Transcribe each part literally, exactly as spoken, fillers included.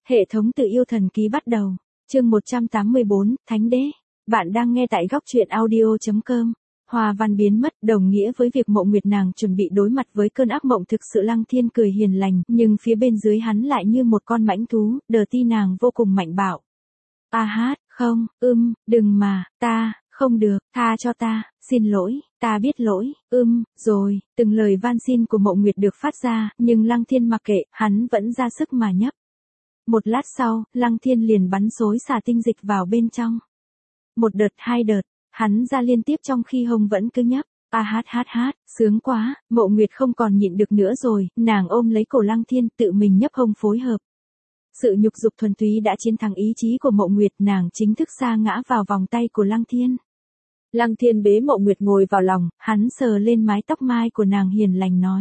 Hệ thống tự yêu thần ký bắt đầu. Chương một trăm tám mươi bốn, Thánh Đế. Bạn đang nghe tại góc truyện audio chấm com. Hoa văn biến mất đồng nghĩa với việc Mộ Nguyệt nàng chuẩn bị đối mặt với cơn ác mộng thực sự. Lăng Thiên cười hiền lành, nhưng phía bên dưới hắn lại như một con mãnh thú, đờ ti nàng vô cùng mạnh bạo. A hát, không, ưm, đừng mà, ta, không được, tha cho ta, xin lỗi, ta biết lỗi, ưm, rồi, từng lời van xin của Mộ Nguyệt được phát ra, nhưng Lăng Thiên mặc kệ, hắn vẫn ra sức mà nhấp. Một lát sau, Lăng Thiên liền bắn xối xả tinh dịch vào bên trong. Một đợt hai đợt, hắn ra liên tiếp trong khi hông vẫn cứ nhấp. A hát hát hát, sướng quá, Mộ Nguyệt không còn nhịn được nữa rồi, nàng ôm lấy cổ Lăng Thiên tự mình nhấp hông phối hợp. Sự nhục dục thuần túy đã chiến thắng ý chí của Mộ Nguyệt, nàng chính thức sa ngã vào vòng tay của Lăng Thiên. Lăng Thiên bế Mộ Nguyệt ngồi vào lòng, hắn sờ lên mái tóc mai của nàng hiền lành nói.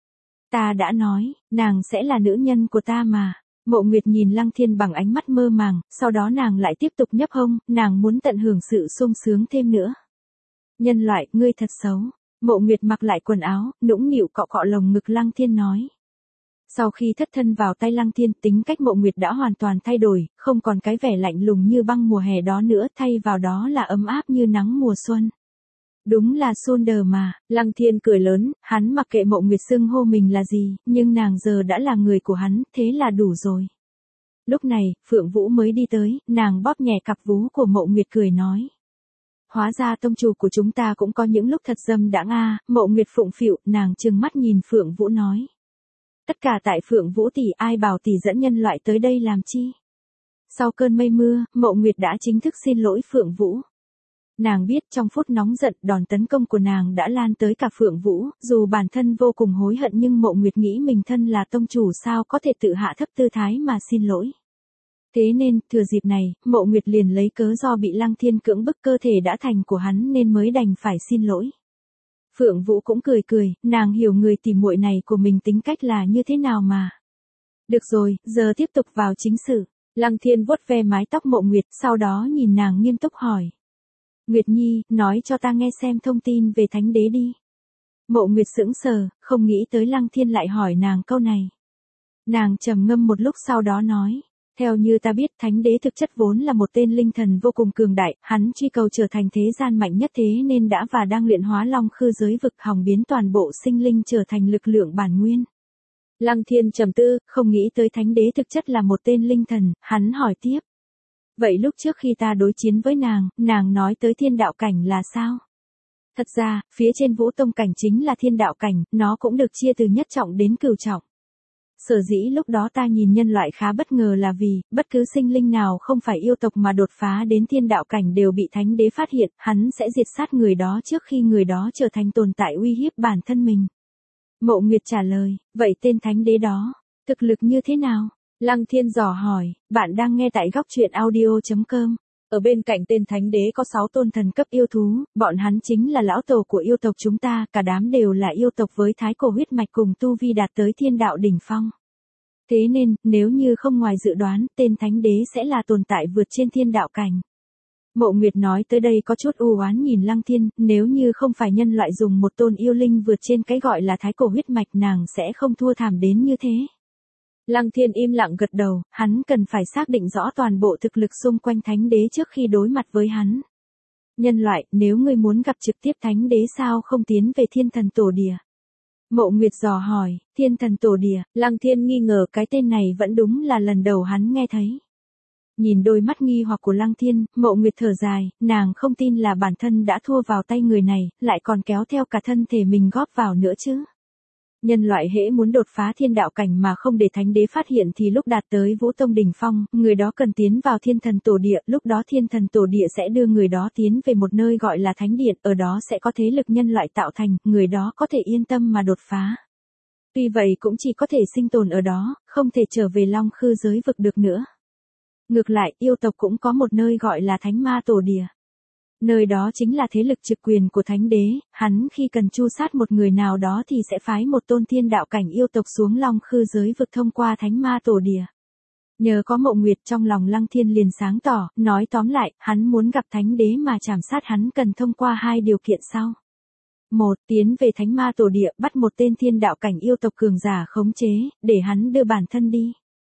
Ta đã nói, nàng sẽ là nữ nhân của ta mà. Mộ Nguyệt nhìn Lăng Thiên bằng ánh mắt mơ màng, sau đó nàng lại tiếp tục nhấp hông, nàng muốn tận hưởng sự sung sướng thêm nữa. Nhân loại, ngươi thật xấu. Mộ Nguyệt mặc lại quần áo, nũng nịu cọ cọ lồng ngực Lăng Thiên nói. Sau khi thất thân vào tay Lăng Thiên, tính cách Mộ Nguyệt đã hoàn toàn thay đổi, không còn cái vẻ lạnh lùng như băng mùa hè đó nữa, thay vào đó là ấm áp như nắng mùa xuân. Đúng là Sunder mà, Lăng Thiên cười lớn, hắn mặc kệ Mộ Nguyệt xưng hô mình là gì, nhưng nàng giờ đã là người của hắn, thế là đủ rồi. Lúc này, Phượng Vũ mới đi tới, nàng bóp nhẹ cặp vú của Mộ Nguyệt cười nói. Hóa ra tông chủ của chúng ta cũng có những lúc thật dâm đãng a. Mộ Nguyệt phụng phịu, nàng trừng mắt nhìn Phượng Vũ nói. Tất cả tại Phượng Vũ tỷ, ai bảo tỷ dẫn nhân loại tới đây làm chi? Sau cơn mây mưa, Mộ Nguyệt đã chính thức xin lỗi Phượng Vũ. Nàng biết trong phút nóng giận, đòn tấn công của nàng đã lan tới cả Phượng Vũ, dù bản thân vô cùng hối hận nhưng Mộ Nguyệt nghĩ mình thân là tông chủ sao có thể tự hạ thấp tư thái mà xin lỗi. Thế nên, thừa dịp này, Mộ Nguyệt liền lấy cớ do bị Lăng Thiên cưỡng bức cơ thể đã thành của hắn nên mới đành phải xin lỗi. Phượng Vũ cũng cười cười, nàng hiểu người tỉ muội này của mình tính cách là như thế nào mà. Được rồi, giờ tiếp tục vào chính sự. Lăng Thiên vuốt ve mái tóc Mộ Nguyệt, sau đó nhìn nàng nghiêm túc hỏi. Nguyệt Nhi, nói cho ta nghe xem thông tin về Thánh Đế đi. Mộ Nguyệt sững sờ, không nghĩ tới Lăng Thiên lại hỏi nàng câu này. Nàng trầm ngâm một lúc sau đó nói. Theo như ta biết, Thánh Đế thực chất vốn là một tên linh thần vô cùng cường đại, hắn truy cầu trở thành thế gian mạnh nhất thế nên đã và đang luyện hóa long khư giới vực hòng biến toàn bộ sinh linh trở thành lực lượng bản nguyên. Lăng Thiên trầm tư, không nghĩ tới Thánh Đế thực chất là một tên linh thần, hắn hỏi tiếp. Vậy lúc trước khi ta đối chiến với nàng, nàng nói tới thiên đạo cảnh là sao? Thật ra, phía trên Vũ Tông cảnh chính là thiên đạo cảnh, nó cũng được chia từ nhất trọng đến cửu trọng. Sở dĩ lúc đó ta nhìn nhân loại khá bất ngờ là vì, bất cứ sinh linh nào không phải yêu tộc mà đột phá đến thiên đạo cảnh đều bị Thánh Đế phát hiện, hắn sẽ diệt sát người đó trước khi người đó trở thành tồn tại uy hiếp bản thân mình. Mộ Nguyệt trả lời, vậy tên Thánh Đế đó, thực lực như thế nào? Lăng Thiên dò hỏi, bạn đang nghe tại góc truyện audio chấm com. Ở bên cạnh tên Thánh Đế có sáu tôn thần cấp yêu thú, bọn hắn chính là lão tổ của yêu tộc chúng ta, cả đám đều là yêu tộc với thái cổ huyết mạch cùng tu vi đạt tới thiên đạo đỉnh phong. Thế nên, nếu như không ngoài dự đoán, tên Thánh Đế sẽ là tồn tại vượt trên thiên đạo cảnh. Mộ Nguyệt nói tới đây có chút u oán nhìn Lăng Thiên, nếu như không phải nhân loại dùng một tôn yêu linh vượt trên cái gọi là thái cổ huyết mạch nàng sẽ không thua thảm đến như thế. Lăng Thiên im lặng gật đầu, hắn cần phải xác định rõ toàn bộ thực lực xung quanh Thánh Đế trước khi đối mặt với hắn. Nhân loại, nếu ngươi muốn gặp trực tiếp Thánh Đế sao không tiến về Thiên Thần Tổ Địa? Mộ Nguyệt dò hỏi, Thiên Thần Tổ Địa, Lăng Thiên nghi ngờ cái tên này vẫn đúng là lần đầu hắn nghe thấy. Nhìn đôi mắt nghi hoặc của Lăng Thiên, Mộ Nguyệt thở dài, nàng không tin là bản thân đã thua vào tay người này, lại còn kéo theo cả thân thể mình góp vào nữa chứ. Nhân loại hễ muốn đột phá thiên đạo cảnh mà không để Thánh Đế phát hiện thì lúc đạt tới Vũ Tông đỉnh phong, người đó cần tiến vào Thiên Thần Tổ Địa, lúc đó Thiên Thần Tổ Địa sẽ đưa người đó tiến về một nơi gọi là Thánh Điện, ở đó sẽ có thế lực nhân loại tạo thành, người đó có thể yên tâm mà đột phá. Tuy vậy cũng chỉ có thể sinh tồn ở đó, không thể trở về Long Khư giới vực được nữa. Ngược lại, yêu tộc cũng có một nơi gọi là Thánh Ma Tổ Địa. Nơi đó chính là thế lực trực quyền của Thánh Đế, hắn khi cần tru sát một người nào đó thì sẽ phái một tôn thiên đạo cảnh yêu tộc xuống Long Khư giới vực thông qua Thánh Ma Tổ Địa. Nhờ có Mộ Nguyệt trong lòng Lăng Thiên liền sáng tỏ, nói tóm lại, hắn muốn gặp Thánh Đế mà chảm sát hắn cần thông qua hai điều kiện sau. Một, tiến về Thánh Ma Tổ Địa, bắt một tên thiên đạo cảnh yêu tộc cường giả khống chế, để hắn đưa bản thân đi.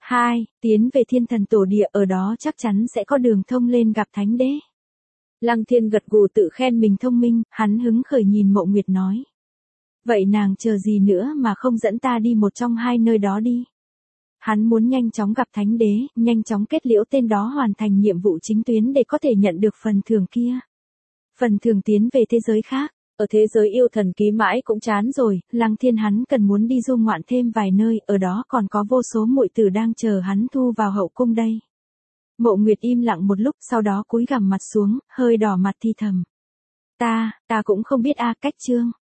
hai. Tiến về thiên thần tổ địa, ở đó chắc chắn sẽ có đường thông lên gặp thánh đế. Lăng Thiên gật gù tự khen mình thông minh, hắn hứng khởi nhìn Mộ Nguyệt nói. Vậy nàng chờ gì nữa mà không dẫn ta đi một trong hai nơi đó đi. Hắn muốn nhanh chóng gặp thánh đế, nhanh chóng kết liễu tên đó hoàn thành nhiệm vụ chính tuyến để có thể nhận được phần thưởng kia. Phần thưởng tiến về thế giới khác. Ở thế giới yêu thần ký mãi cũng chán rồi, Lăng Thiên hắn cần muốn đi du ngoạn thêm vài nơi, ở đó còn có vô số muội tử đang chờ hắn thu vào hậu cung đây. Mộ Nguyệt im lặng một lúc, sau đó cúi gằm mặt xuống, hơi đỏ mặt thì thầm. Ta, ta cũng không biết a, cách chương.